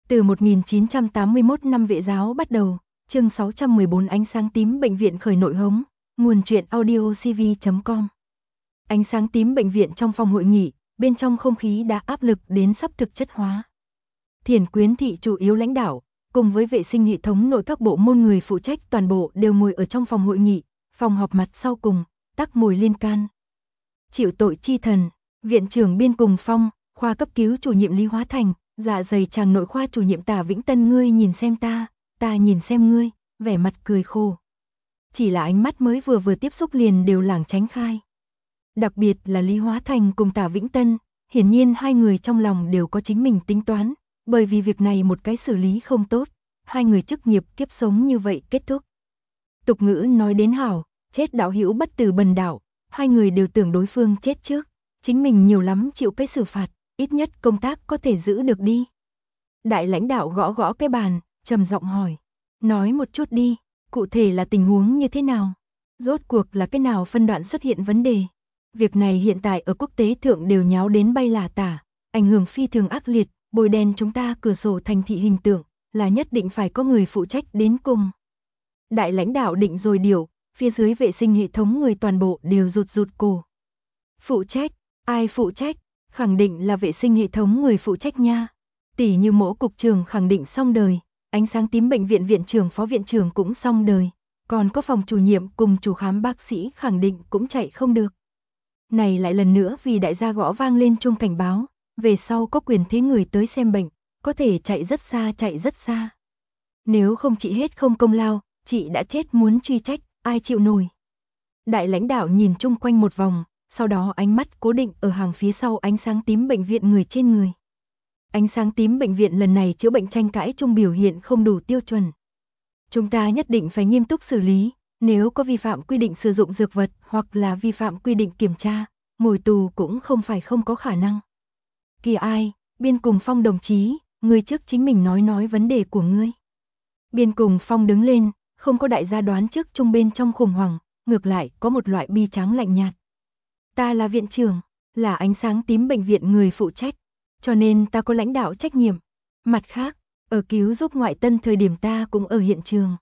Từ 1981 năm Vệ giáo bắt đầu, chương 614 ánh sáng tím bệnh viện khởi nội hống, nguồn truyện audiocv.com. Ánh sáng tím bệnh viện trong phòng hội nghị, bên trong không khí đã áp lực đến sắp thực chất hóa. Thiền Quyến thị chủ yếu lãnh đạo, cùng với vệ sinh hệ thống nội các bộ môn người phụ trách toàn bộ đều ngồi ở trong phòng hội nghị, phòng họp mặt sau cùng, tắc ngồi liên can. Chịu tội chi thần, viện trưởng Biên Cùng Phong, khoa cấp cứu chủ nhiệm Lý Hóa Thành, dạ dày tràng nội khoa chủ nhiệm Tả Vĩnh Tân, ngươi nhìn xem ta nhìn xem ngươi, vẻ mặt cười khổ. Chỉ là ánh mắt mới vừa tiếp xúc liền đều lảng tránh khai. Đặc biệt là Lý Hóa Thành cùng Tả Vĩnh Tân, hiển nhiên hai người trong lòng đều có chính mình tính toán, bởi vì việc này một cái xử lý không tốt, hai người chức nghiệp kiếp sống như vậy kết thúc. Tục ngữ nói đến hảo, chết đạo hữu bất tử bần đạo, hai người đều tưởng đối phương chết trước, chính mình nhiều lắm chịu cái xử phạt, ít nhất công tác có thể giữ được đi. Đại lãnh đạo gõ gõ cái bàn, trầm giọng hỏi, nói một chút đi, cụ thể là tình huống như thế nào? Rốt cuộc là cái nào phân đoạn xuất hiện vấn đề? Việc này hiện tại ở quốc tế thượng đều nháo đến bay là tả, ảnh hưởng phi thường ác liệt, bôi đen chúng ta cửa sổ thành thị hình tượng, là nhất định phải có người phụ trách đến cùng. Đại lãnh đạo định rồi điều, phía dưới vệ sinh hệ thống người toàn bộ đều rụt cổ. Phụ trách, ai phụ trách? Khẳng định là vệ sinh hệ thống người phụ trách nha. Tỷ như Mỗ cục trưởng khẳng định xong đời, ánh sáng tím bệnh viện viện trưởng phó viện trưởng cũng xong đời, còn có phòng chủ nhiệm cùng chủ khám bác sĩ khẳng định cũng chạy không được. Này lại lần nữa vì đại gia gõ vang lên chuông cảnh báo, về sau có quyền thế người tới xem bệnh, có thể chạy rất xa. Nếu không chị hết không công lao, chị đã chết muốn truy trách, ai chịu nổi. Đại lãnh đạo nhìn chung quanh một vòng, sau đó ánh mắt cố định ở hàng phía sau ánh sáng tím bệnh viện người trên người. Ánh sáng tím bệnh viện lần này chữa bệnh tranh cãi chung biểu hiện không đủ tiêu chuẩn. Chúng ta nhất định phải nghiêm túc xử lý, nếu có vi phạm quy định sử dụng dược vật hoặc là vi phạm quy định kiểm tra, ngồi tù cũng không phải không có khả năng. Kìa ai, Biên Cùng Phong đồng chí, ngươi trước chính mình nói vấn đề của ngươi. Biên Cùng Phong đứng lên, không có đại gia đoán trước chung bên trong khủng hoảng, ngược lại có một loại bi tráng lạnh nhạt. Ta là viện trưởng, là ánh sáng tím bệnh viện người phụ trách, cho nên ta có lãnh đạo trách nhiệm. Mặt khác, ở cứu giúp ngoại tân thời điểm ta cũng ở hiện trường.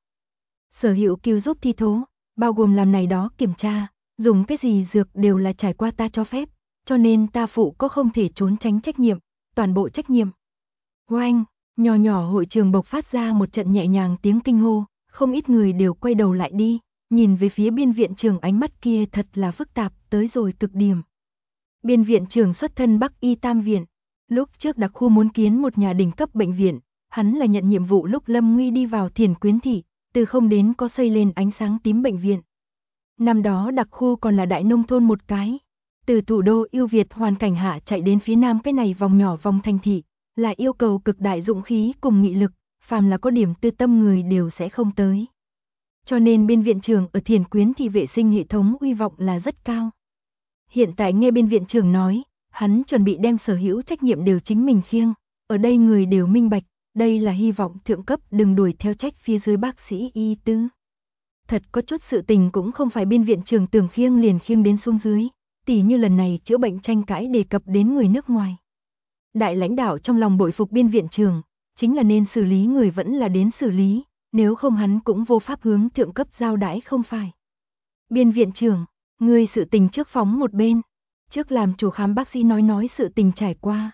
Sở hữu cứu giúp thi thố, bao gồm làm này đó kiểm tra, dùng cái gì dược đều là trải qua ta cho phép, cho nên ta phụ có không thể trốn tránh trách nhiệm, toàn bộ trách nhiệm. Oanh, nhỏ hội trường bộc phát ra một trận nhẹ nhàng tiếng kinh hô, không ít người đều quay đầu lại đi, nhìn về phía Biên viện trưởng, ánh mắt kia thật là phức tạp tới rồi cực điểm. Biên viện trưởng xuất thân Bắc Y Tam viện, lúc trước đặc khu muốn kiến một nhà đỉnh cấp bệnh viện, hắn là nhận nhiệm vụ lúc lâm nguy đi vào Thiền Quyến thị, từ không đến có xây lên ánh sáng tím bệnh viện. Năm đó đặc khu còn là đại nông thôn một cái, từ thủ đô ưu việt hoàn cảnh hạ chạy đến phía nam cái này vòng nhỏ vòng thành thị, là yêu cầu cực đại dũng khí cùng nghị lực, phàm là có điểm tư tâm người đều sẽ không tới. Cho nên Biên viện trưởng ở Thiền Quyến thị vệ sinh hệ thống uy vọng là rất cao. Hiện tại nghe Biên viện trưởng nói, hắn chuẩn bị đem sở hữu trách nhiệm đều chính mình khiêng, ở đây người đều minh bạch, đây là hy vọng thượng cấp đừng đuổi theo trách phía dưới bác sĩ y tư. Thật có chút sự tình cũng không phải Biên viện trưởng tưởng khiêng liền khiêng đến xuống dưới, tỉ như lần này chữa bệnh tranh cãi đề cập đến người nước ngoài. Đại lãnh đạo trong lòng bội phục Biên viện trưởng, chính là nên xử lý người vẫn là đến xử lý, nếu không hắn cũng vô pháp hướng thượng cấp giao đãi không phải. Biên viện trưởng, ngươi sự tình trước phóng một bên, trước làm chủ khám bác sĩ nói sự tình trải qua.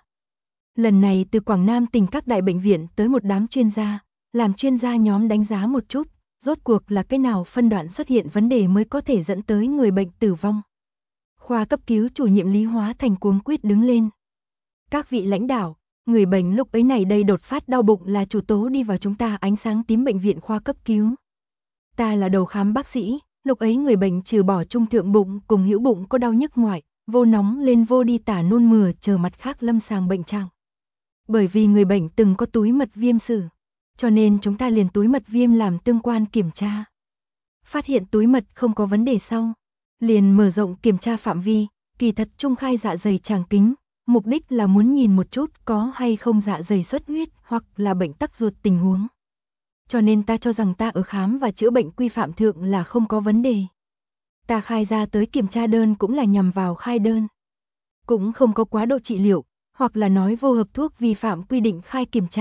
Lần này từ Quảng Nam tỉnh các đại bệnh viện tới một đám chuyên gia, làm chuyên gia nhóm đánh giá một chút, rốt cuộc là cái nào phân đoạn xuất hiện vấn đề mới có thể dẫn tới người bệnh tử vong. Khoa cấp cứu chủ nhiệm Lý Hóa Thành cuống quýt đứng lên. Các vị lãnh đạo, người bệnh lúc ấy này đây đột phát đau bụng là chủ tố đi vào chúng ta ánh sáng tím bệnh viện khoa cấp cứu. Ta là đầu khám bác sĩ, lúc ấy người bệnh trừ bỏ trung thượng bụng cùng hữu bụng có đau nhức ngoại, vô nóng lên vô đi tả nôn mửa chờ mặt khác lâm sàng bệnh trạng. Bởi vì người bệnh từng có túi mật viêm sử, cho nên chúng ta liền túi mật viêm làm tương quan kiểm tra. Phát hiện túi mật không có vấn đề sau, liền mở rộng kiểm tra phạm vi, kỳ thật trung khai dạ dày tràng kính, mục đích là muốn nhìn một chút có hay không dạ dày xuất huyết hoặc là bệnh tắc ruột tình huống. Cho nên ta cho rằng ta ở khám và chữa bệnh quy phạm thượng là không có vấn đề. Ta khai ra tới kiểm tra đơn cũng là nhằm vào khai đơn. Cũng không có quá độ trị liệu, hoặc là nói vô hợp thuốc vi phạm quy định khai kiểm tra,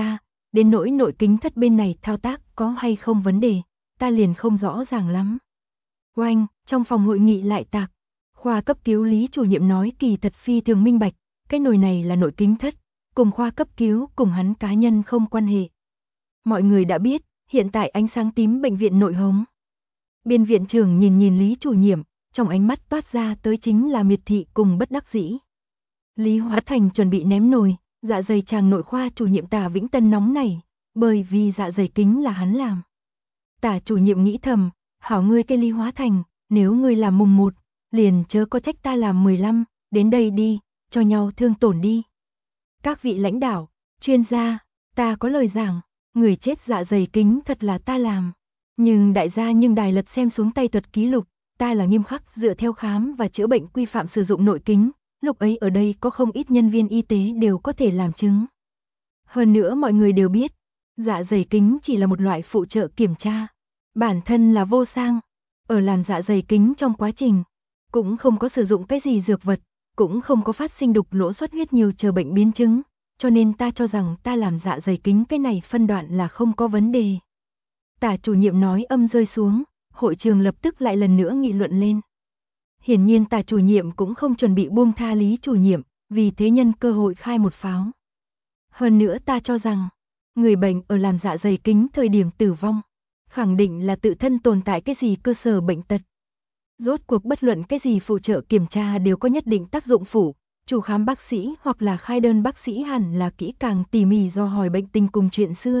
đến nỗi nội kính thất bên này thao tác có hay không vấn đề, ta liền không rõ ràng lắm. Oanh, trong phòng hội nghị lại tạc. Khoa cấp cứu Lý chủ nhiệm nói kỳ thật phi thường minh bạch, cái nồi này là nội kính thất, cùng khoa cấp cứu cùng hắn cá nhân không quan hệ. Mọi người đã biết, hiện tại ánh sáng tím bệnh viện nội hống. Biên viện trưởng nhìn Lý chủ nhiệm, trong ánh mắt toát ra tới chính là miệt thị cùng bất đắc dĩ. Lý Hóa Thành chuẩn bị ném nồi, dạ dày chàng nội khoa chủ nhiệm Tả Vĩnh Tân nóng này, bởi vì dạ dày kính là hắn làm. Tả chủ nhiệm nghĩ thầm, hảo ngươi cái Lý Hóa Thành, nếu ngươi làm mùng 1, liền chớ có trách ta làm 15, đến đây đi, cho nhau thương tổn đi. Các vị lãnh đạo, chuyên gia, ta có lời giảng, người chết dạ dày kính thật là ta làm. Nhưng đại gia đài lật xem xuống tay thuật ký lục, ta là nghiêm khắc dựa theo khám và chữa bệnh quy phạm sử dụng nội kính, lúc ấy ở đây có không ít nhân viên y tế đều có thể làm chứng. Hơn nữa mọi người đều biết, dạ dày kính chỉ là một loại phụ trợ kiểm tra, bản thân là vô sang, ở làm dạ dày kính trong quá trình, cũng không có sử dụng cái gì dược vật, cũng không có phát sinh đục lỗ xuất huyết nhiều chờ bệnh biến chứng, cho nên ta cho rằng ta làm dạ dày kính cái này phân đoạn là không có vấn đề. Tả chủ nhiệm nói âm rơi xuống, hội trường lập tức lại lần nữa nghị luận lên. Hiển nhiên tả chủ nhiệm cũng không chuẩn bị buông tha Lý chủ nhiệm, vì thế nhân cơ hội khai một pháo. Hơn nữa ta cho rằng, người bệnh ở làm dạ dày kính thời điểm tử vong, khẳng định là tự thân tồn tại cái gì cơ sở bệnh tật. Rốt cuộc bất luận cái gì phụ trợ kiểm tra đều có nhất định tác dụng phụ, chủ khám bác sĩ hoặc là khai đơn bác sĩ hẳn là kỹ càng tỉ mỉ do hỏi bệnh tình cùng chuyện xưa.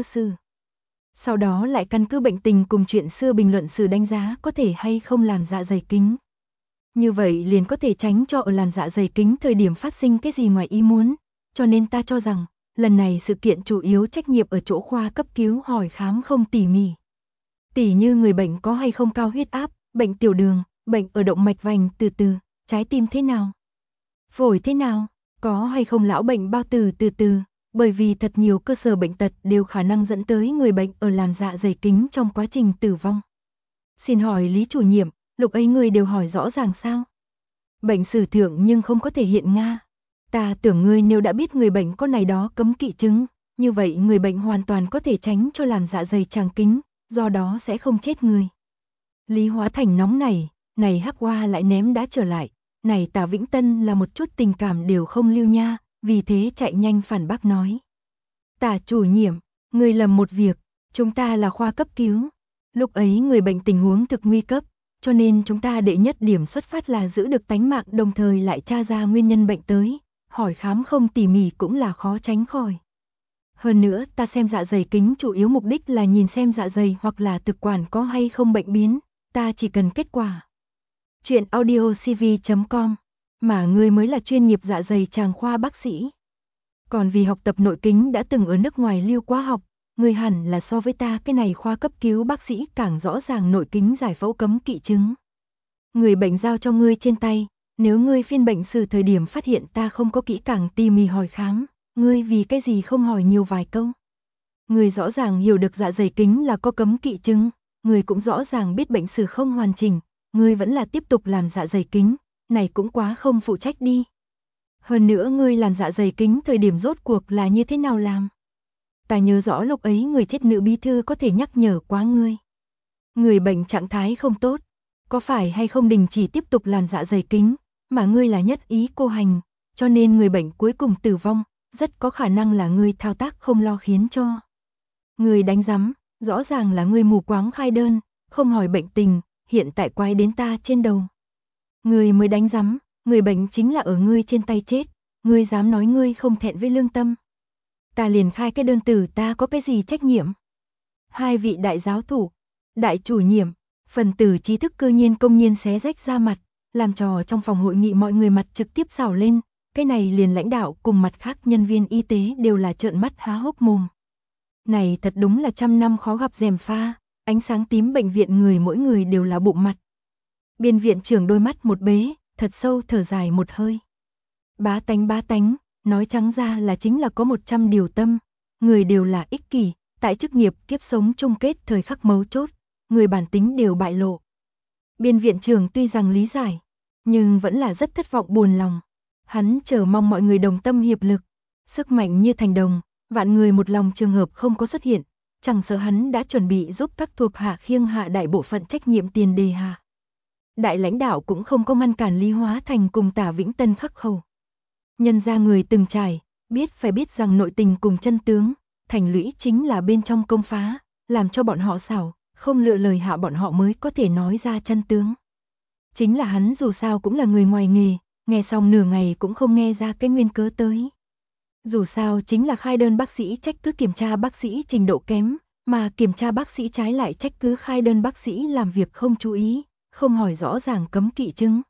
Sau đó lại căn cứ bệnh tình cùng chuyện xưa bình luận sự đánh giá có thể hay không làm dạ dày kính. Như vậy liền có thể tránh cho ở làm dạ dày kính thời điểm phát sinh cái gì ngoài ý muốn, cho nên ta cho rằng, lần này sự kiện chủ yếu trách nhiệm ở chỗ khoa cấp cứu hỏi khám không tỉ mỉ. Tỉ như người bệnh có hay không cao huyết áp, bệnh tiểu đường, bệnh ở động mạch vành từ từ, trái tim thế nào, phổi thế nào, có hay không lão bệnh bao tử từ từ, bởi vì thật nhiều cơ sở bệnh tật đều khả năng dẫn tới người bệnh ở làm dạ dày kính trong quá trình tử vong. Xin hỏi Lý chủ nhiệm, lúc ấy người đều hỏi rõ ràng sao? Bệnh sử thượng nhưng không có thể hiện Nga. Ta tưởng ngươi nếu đã biết người bệnh có này đó cấm kỵ chứng, như vậy người bệnh hoàn toàn có thể tránh cho làm dạ dày tràng kính, do đó sẽ không chết người. Lý Hóa Thành nóng này hắc hoa lại ném đá trở lại, này Tả Vĩnh Tân là một chút tình cảm đều không lưu nha, vì thế chạy nhanh phản bác nói. Tả chủ nhiệm, người lầm một việc, chúng ta là khoa cấp cứu. Lúc ấy người bệnh tình huống thực nguy cấp, cho nên chúng ta đệ nhất điểm xuất phát là giữ được tánh mạng đồng thời lại tra ra nguyên nhân bệnh tới, hỏi khám không tỉ mỉ cũng là khó tránh khỏi. Hơn nữa ta xem dạ dày kính chủ yếu mục đích là nhìn xem dạ dày hoặc là thực quản có hay không bệnh biến, ta chỉ cần kết quả. Chuyện audiocv.com, mà ngươi mới là chuyên nghiệp dạ dày tràng khoa bác sĩ. Còn vì học tập nội kính đã từng ở nước ngoài lưu quá học, ngươi hẳn là so với ta cái này khoa cấp cứu bác sĩ càng rõ ràng nội kính giải phẫu cấm kỵ chứng. Người bệnh giao cho ngươi trên tay, nếu ngươi phiên bệnh sử thời điểm phát hiện ta không có kỹ càng tỉ mỉ hỏi khám, ngươi vì cái gì không hỏi nhiều vài câu. Ngươi rõ ràng hiểu được dạ dày kính là có cấm kỵ chứng, ngươi cũng rõ ràng biết bệnh sử không hoàn chỉnh, ngươi vẫn là tiếp tục làm dạ dày kính, này cũng quá không phụ trách đi. Hơn nữa ngươi làm dạ dày kính thời điểm rốt cuộc là như thế nào làm? Ta nhớ rõ lúc ấy người chết nữ bí thư có thể nhắc nhở quá ngươi. Người bệnh trạng thái không tốt, có phải hay không đình chỉ tiếp tục làm dạ dày kính, mà ngươi là nhất ý cô hành, cho nên người bệnh cuối cùng tử vong, rất có khả năng là ngươi thao tác không lo khiến cho. Ngươi đánh giám, rõ ràng là ngươi mù quáng khai đơn, không hỏi bệnh tình, hiện tại quay đến ta trên đầu. Ngươi mới đánh giám, người bệnh chính là ở ngươi trên tay chết, ngươi dám nói ngươi không thẹn với lương tâm. Ta liền khai cái đơn từ ta có cái gì trách nhiệm? Hai vị đại giáo thủ, đại chủ nhiệm, phần tử trí thức cư nhiên công nhiên xé rách ra mặt, làm trò trong phòng hội nghị mọi người mặt trực tiếp xảo lên, cái này liền lãnh đạo cùng mặt khác nhân viên y tế đều là trợn mắt há hốc mồm. Này thật đúng là trăm năm khó gặp gièm pha, ánh sáng tím bệnh viện người mỗi người đều là bụng mặt. Biên viện trưởng đôi mắt một bế, thật sâu thở dài một hơi. Bá tánh, nói trắng ra là chính là có 100 điều tâm, người đều là ích kỷ, tại chức nghiệp kiếp sống chung kết thời khắc mấu chốt, người bản tính đều bại lộ. Biên viện trưởng tuy rằng lý giải, nhưng vẫn là rất thất vọng buồn lòng. Hắn chờ mong mọi người đồng tâm hiệp lực, sức mạnh như thành đồng, Vạn người một lòng trường hợp không có xuất hiện, chẳng sợ hắn đã chuẩn bị giúp các thuộc hạ khiêng hạ đại bộ phận trách nhiệm tiền đề hạ. Đại lãnh đạo cũng không có ngăn cản Lý Hóa Thành cùng Tả Vĩnh Tân khắc khẩu. Nhân ra người từng trải, phải biết rằng nội tình cùng chân tướng, thành lũy chính là bên trong công phá, làm cho bọn họ xảo, không lựa lời hạ bọn họ mới có thể nói ra chân tướng. Chính là hắn dù sao cũng là người ngoài nghề, nghe xong nửa ngày cũng không nghe ra cái nguyên cớ tới. Dù sao chính là khai đơn bác sĩ trách cứ kiểm tra bác sĩ trình độ kém, mà kiểm tra bác sĩ trái lại trách cứ khai đơn bác sĩ làm việc không chú ý, không hỏi rõ ràng cấm kỵ chứng.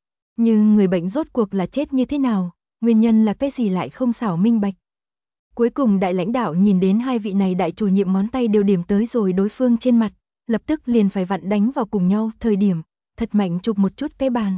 Nhưng người bệnh rốt cuộc là chết như thế nào, nguyên nhân là cái gì lại không xảo minh bạch. Cuối cùng đại lãnh đạo nhìn đến hai vị này đại chủ nhiệm ngón tay đều điểm tới rồi đối phương trên mặt, lập tức liền phải vặn đánh vào cùng nhau, thời điểm, thật mạnh chụp một chút cái bàn.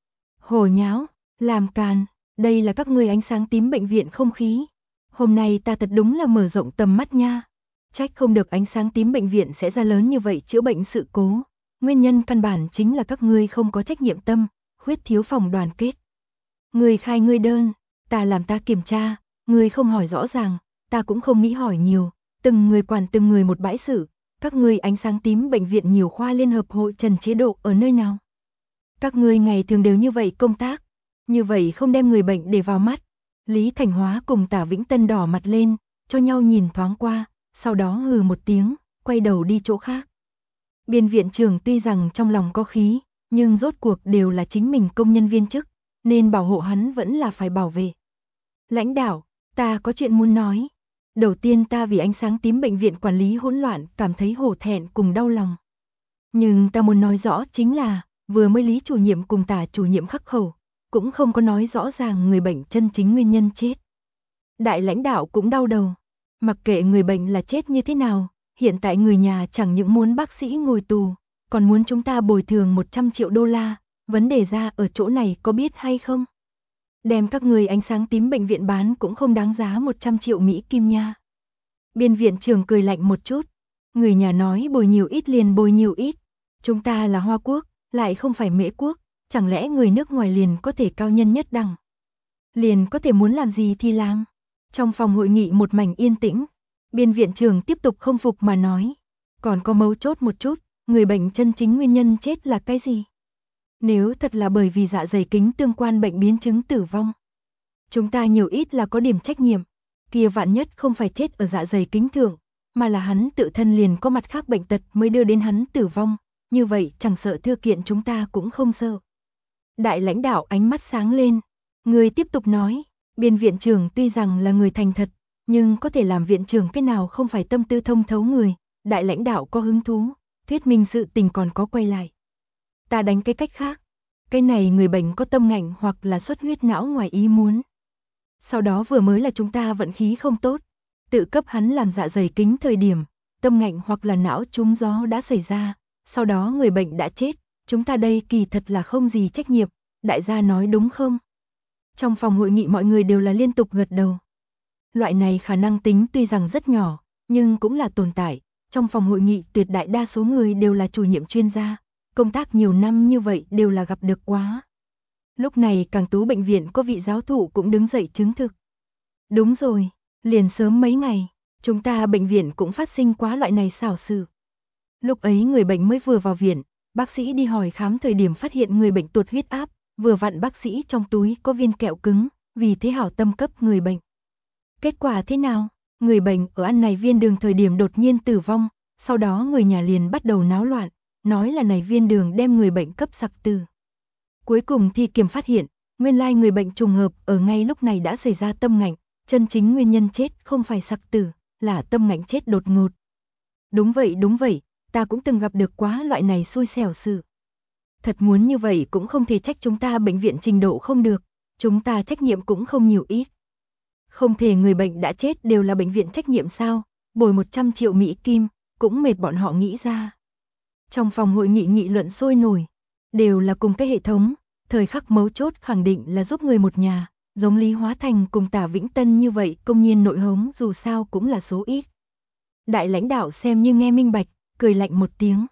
Hồ nháo, làm càn, đây là các ngươi ánh sáng tím bệnh viện không khí. Hôm nay ta thật đúng là mở rộng tầm mắt nha. Trách không được ánh sáng tím bệnh viện sẽ ra lớn như vậy chữa bệnh sự cố. Nguyên nhân căn bản chính là các ngươi không có trách nhiệm tâm, khuyết thiếu phòng đoàn kết. Ngươi khai ngươi đơn, ta làm ta kiểm tra, ngươi không hỏi rõ ràng, ta cũng không nghĩ hỏi nhiều, từng người quản từng người một bãi xử. Các ngươi ánh sáng tím bệnh viện nhiều khoa liên hợp hội trần chế độ ở nơi nào? Các ngươi ngày thường đều như vậy công tác, như vậy không đem người bệnh để vào mắt. Lý Thành Hóa cùng Tả Vĩnh Tân đỏ mặt lên, cho nhau nhìn thoáng qua, sau đó hừ một tiếng, quay đầu đi chỗ khác. Biên viện trưởng tuy rằng trong lòng có khí, nhưng rốt cuộc đều là chính mình công nhân viên chức, nên bảo hộ hắn vẫn là phải bảo vệ. Lãnh đạo, ta có chuyện muốn nói. Đầu tiên ta vì ánh sáng tím bệnh viện quản lý hỗn loạn cảm thấy hổ thẹn cùng đau lòng. Nhưng ta muốn nói rõ chính là, vừa mới Lý chủ nhiệm cùng Tả chủ nhiệm khắc khẩu, cũng không có nói rõ ràng người bệnh chân chính nguyên nhân chết. Đại lãnh đạo cũng đau đầu, mặc kệ người bệnh là chết như thế nào, hiện tại người nhà chẳng những muốn bác sĩ ngồi tù, còn muốn chúng ta bồi thường 100 triệu đô la, vấn đề ra ở chỗ này có biết hay không? Đem các người ánh sáng tím bệnh viện bán cũng không đáng giá 100 triệu Mỹ kim nha. Biên viện trưởng cười lạnh một chút, người nhà nói bồi nhiều ít liền bồi nhiều ít, chúng ta là Hoa Quốc, lại không phải Mễ Quốc, chẳng lẽ người nước ngoài liền có thể cao nhân nhất đẳng? Liền có thể muốn làm gì thì làm. Trong phòng hội nghị một mảnh yên tĩnh, biên viện trưởng tiếp tục không phục mà nói, còn có mấu chốt một chút, người bệnh chân chính nguyên nhân chết là cái gì? Nếu thật là bởi vì dạ dày kính tương quan bệnh biến chứng tử vong, chúng ta nhiều ít là có điểm trách nhiệm, kia vạn nhất không phải chết ở dạ dày kính thượng, mà là hắn tự thân liền có mặt khác bệnh tật mới đưa đến hắn tử vong, như vậy chẳng sợ thư kiện chúng ta cũng không sợ. Đại lãnh đạo ánh mắt sáng lên, người tiếp tục nói, biên viện trưởng tuy rằng là người thành thật, nhưng có thể làm viện trưởng cái nào không phải tâm tư thông thấu người, đại lãnh đạo có hứng thú, thuyết minh sự tình còn có quay lại. Ta đánh cái cách khác, cái này người bệnh có tâm ngạnh hoặc là xuất huyết não ngoài ý muốn. Sau đó vừa mới là chúng ta vận khí không tốt, tự cấp hắn làm dạ dày kính thời điểm, tâm ngạnh hoặc là não trúng gió đã xảy ra, sau đó người bệnh đã chết, chúng ta đây kỳ thật là không gì trách nhiệm, đại gia nói đúng không? Trong phòng hội nghị mọi người đều là liên tục gật đầu. Loại này khả năng tính tuy rằng rất nhỏ, nhưng cũng là tồn tại, trong phòng hội nghị tuyệt đại đa số người đều là chủ nhiệm chuyên gia, công tác nhiều năm như vậy đều là gặp được quá. Lúc này Càng Tú bệnh viện có vị giáo thụ cũng đứng dậy chứng thực. Đúng rồi, liền sớm mấy ngày, chúng ta bệnh viện cũng phát sinh quá loại này xảo sự. Lúc ấy người bệnh mới vừa vào viện, bác sĩ đi hỏi khám thời điểm phát hiện người bệnh tụt huyết áp, vừa vặn bác sĩ trong túi có viên kẹo cứng, vì thế hảo tâm cấp người bệnh. Kết quả thế nào? Người bệnh ở ăn này viên đường thời điểm đột nhiên tử vong, sau đó người nhà liền bắt đầu náo loạn, nói là này viên đường đem người bệnh cấp sặc tử. Cuối cùng thì kiểm phát hiện, nguyên lai người bệnh trùng hợp ở ngay lúc này đã xảy ra tâm ngạnh, chân chính nguyên nhân chết không phải sặc tử, là tâm ngạnh chết đột ngột. Đúng vậy, ta cũng từng gặp được quá loại này xui xẻo sự. Thật muốn như vậy cũng không thể trách chúng ta bệnh viện trình độ không được, chúng ta trách nhiệm cũng không nhiều ít. Không thể người bệnh đã chết đều là bệnh viện trách nhiệm sao, bồi 100 triệu Mỹ kim, cũng mệt bọn họ nghĩ ra. Trong phòng hội nghị nghị luận sôi nổi, đều là cùng cái hệ thống, thời khắc mấu chốt khẳng định là giúp người một nhà, giống Lý Hóa Thành cùng Tả Vĩnh Tân như vậy công nhiên nội hống dù sao cũng là số ít. Đại lãnh đạo xem như nghe minh bạch, cười lạnh một tiếng.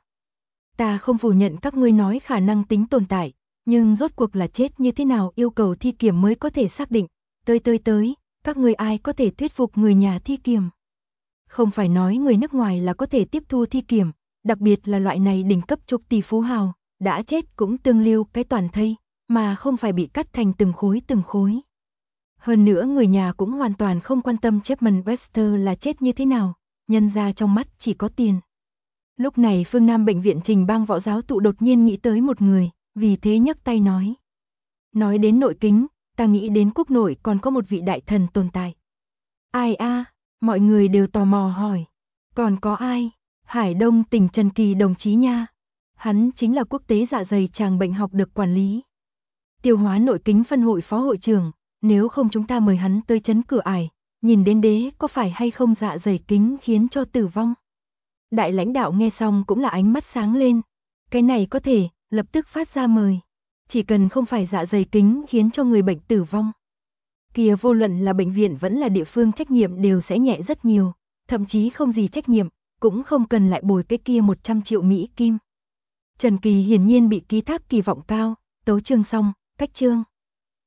Ta không phủ nhận các ngươi nói khả năng tính tồn tại, nhưng rốt cuộc là chết như thế nào yêu cầu thi kiểm mới có thể xác định. Tới, Các ngươi ai có thể thuyết phục người nhà thi kiểm? Không phải nói người nước ngoài là có thể tiếp thu thi kiểm, đặc biệt là loại này đỉnh cấp chục tỷ phú hào, đã chết cũng tương lưu cái toàn thây, mà không phải bị cắt thành từng khối. Hơn nữa người nhà cũng hoàn toàn không quan tâm Chapman Webster là chết như thế nào, nhân ra trong mắt chỉ có tiền. Lúc này phương Nam bệnh viện Trình Bang Võ Giáo tụ đột nhiên nghĩ tới một người, vì thế nhấc tay nói. Nói đến nội kính, ta nghĩ đến quốc nội còn có một vị đại thần tồn tại. Ai a? Mọi người đều tò mò hỏi. Còn có ai? Hải Đông tỉnh Trần Kỳ đồng chí nha. Hắn chính là quốc tế dạ dày tràng bệnh học được quản lý. Tiêu hóa nội kính phân hội phó hội trưởng, nếu không chúng ta mời hắn tới chấn cửa ải, nhìn đến đế có phải hay không dạ dày kính khiến cho tử vong. Đại lãnh đạo nghe xong cũng là ánh mắt sáng lên. Cái này có thể, lập tức phát ra mời. Chỉ cần không phải dạ dày kính khiến cho người bệnh tử vong. Kia vô luận là bệnh viện vẫn là địa phương trách nhiệm đều sẽ nhẹ rất nhiều, thậm chí không gì trách nhiệm, cũng không cần lại bồi cái kia 100 triệu Mỹ Kim. Trần Kỳ hiển nhiên bị ký thác kỳ vọng cao, tấu chương xong, cách chương.